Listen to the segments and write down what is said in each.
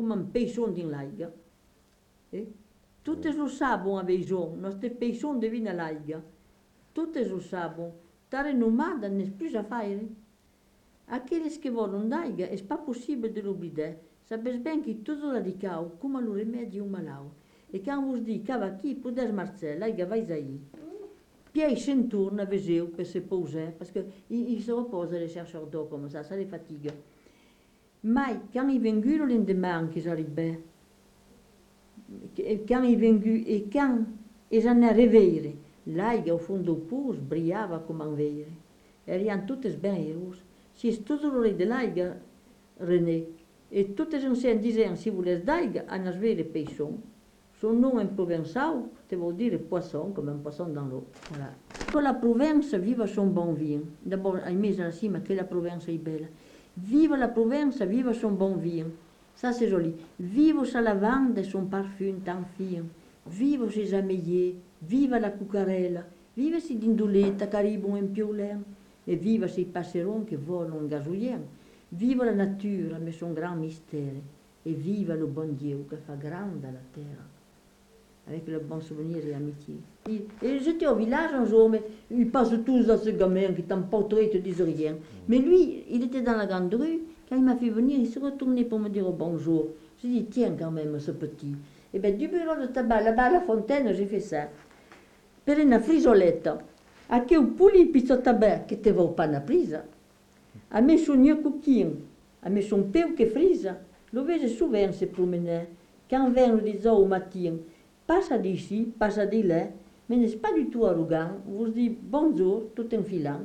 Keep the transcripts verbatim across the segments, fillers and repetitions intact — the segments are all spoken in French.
come un peixon din l'aiga. Eh? Tuttes lo sabon a veison, nostre peixon devina l'aiga. Tuttes lo sabon. Tare nomada n'est plus a faire. Aqueles que volam d'aiga, è pas possible de l'oblidar. Sabes ben que todo radicau, come lo remedio un malau. E quand vos dic cava aquí, podes marxar, l'aiga vais ahir. Puis il se'n tourne, veseu, per se poser, parce que il, il se repose les chercheurs d'eau comme ça, ça les fatigue. Mai, quand il vengu le lendemain que j'arrivais, quand il vengu et quand ils en arrivèrent, l'aiga au fond du pouce brillava comme un verre. Erano toutes ben heureuses. Si è tutto l'ore de l'aiga, René, et toutes anciennes disaient, si vous laissez d'aiga, en avez les peixons. Son nom en provençal, ça veut dire poisson, comme un poisson dans l'eau. Voilà. Que la Provence vive son bon vin. D'abord, il met en cima que la Provence est belle. Vive la Provence, vive son bon vin. Ça, c'est joli. Vive sa lavande et son parfum tant fin. Vive ses ameillés, vive la cucarella, vive ses dindolettes caribou en piolin, et vive ses passerons qui volent en gazouillien. Vive la nature, mais son grand mystère, et vive le bon Dieu qui fait grande la terre. Avec le bon souvenir et l'amitié. Et j'étais au village un jour, mais ils passent tous dans ce gamin qui t'emporterait et te disent rien. Mais lui, il était dans la grande rue, quand il m'a fait venir, il s'est retourné pour me dire bonjour. J'ai dit, tiens quand même ce petit. Et bien du bureau de tabac, là-bas à la fontaine, j'ai fait ça. Per una frisoletta, a che un puli pizzo tabac che te va pas na prisa. A me son gneu cucchino, a me son peu che frisa. Lo vedo souvent se promener. Quand vient le dix heures au matin, passe d'ici, passe de là, mais n'est pas du tout arrogant. Vous dites bonjour, tout en filant.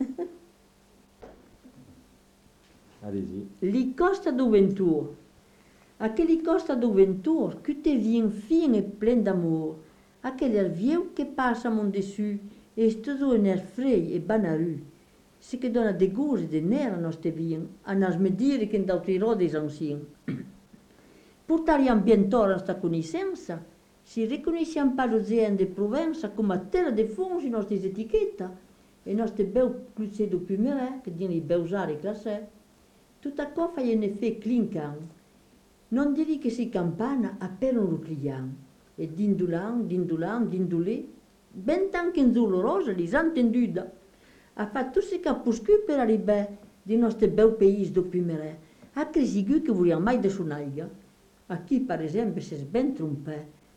Allez-y. Li costa do ventur. Aquele costa do ventur que te vient fin et plein d'amour. Aquele air vieux que passe à mon dessus et c'est toujours un air frais et banaru. Ce que donne des goûts et des nerfs à notre vie, à nos me dire que d'autres des anciens. Portariam bien tort à cette connaissance, si reconnaissons pas l'océan de Provence comme terre de fond sur nos étiquettes, et notre bel cloutier de Pumeray, que dit les beaux arts et classés, tout à coup fait un effet clinquant. Non dirait que ces campanes appellent le client, et d'indulant, d'indulant, d'indulé, ben tant qu'un jour rose les entendus, a fait tout ce qu'a poussé pour arriver de notre beau pays de Pumeray, a crésigu que voulait mai de son aigua. Aquí, par exemple, c'est ben trompé.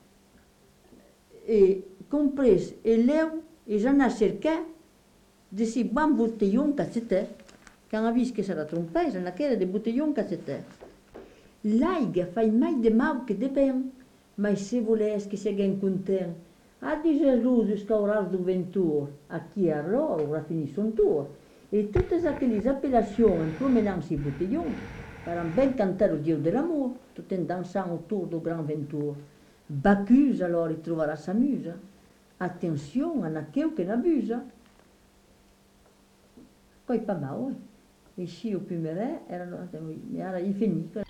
Et compris, et là, et j'en ai cerqué de ces bons bouteillons que c'était. Quand on a vu que ça la trompé, j'en ai des bouteillons que c'était. L'aiga fait mai de mal que de bien, mais si vous voulez que c'est bien content, a dit Jésus jusqu'à l'orage du ventur, à qui alors aura fini son tour. Et toutes aquelles appellations en promenant ces bouteillons, faran ben cantar le Dieu de l'amour, tout en dansant autour du grand ventur. Bacchus alors il trouvera sa muse. Attention à aquel qui n'abuse. Quoi pas mal, oui. Ici au Pumeray, era, era, il finit.